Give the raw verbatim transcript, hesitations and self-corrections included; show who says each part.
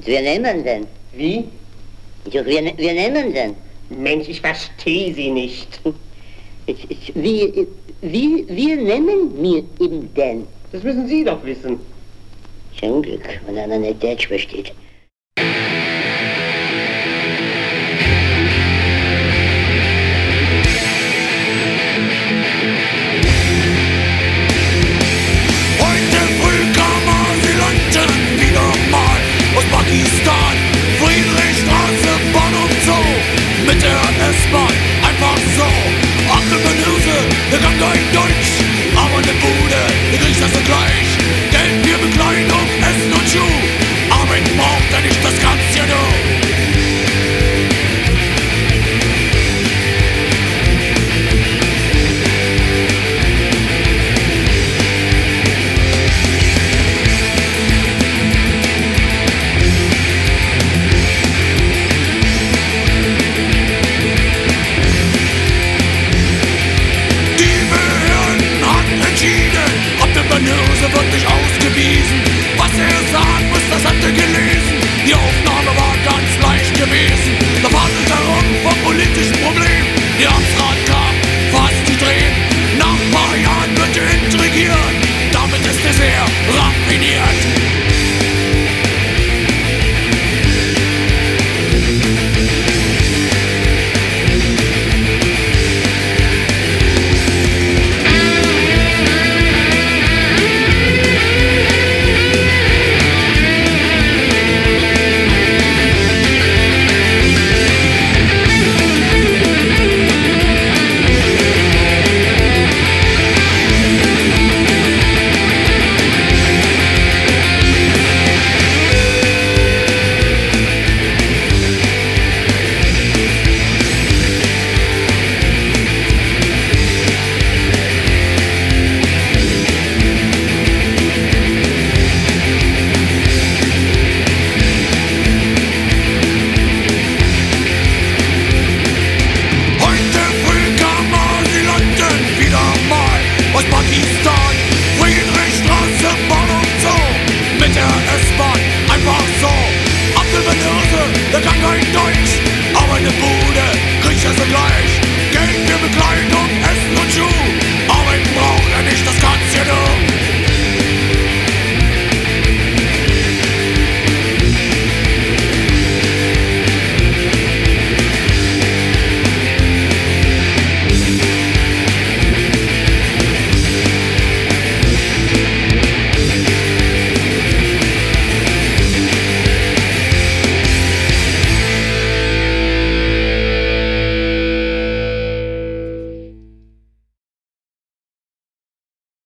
Speaker 1: Und wir nehmen denn?
Speaker 2: Wie?
Speaker 1: Doch, wir, ne- wir nehmen denn?
Speaker 2: Mensch, ich verstehe Sie nicht.
Speaker 1: Wie, wie, wir nehmen mir ihm denn?
Speaker 2: Das müssen Sie doch wissen.
Speaker 1: Schon Glück, wenn einer nicht Deutsch versteht.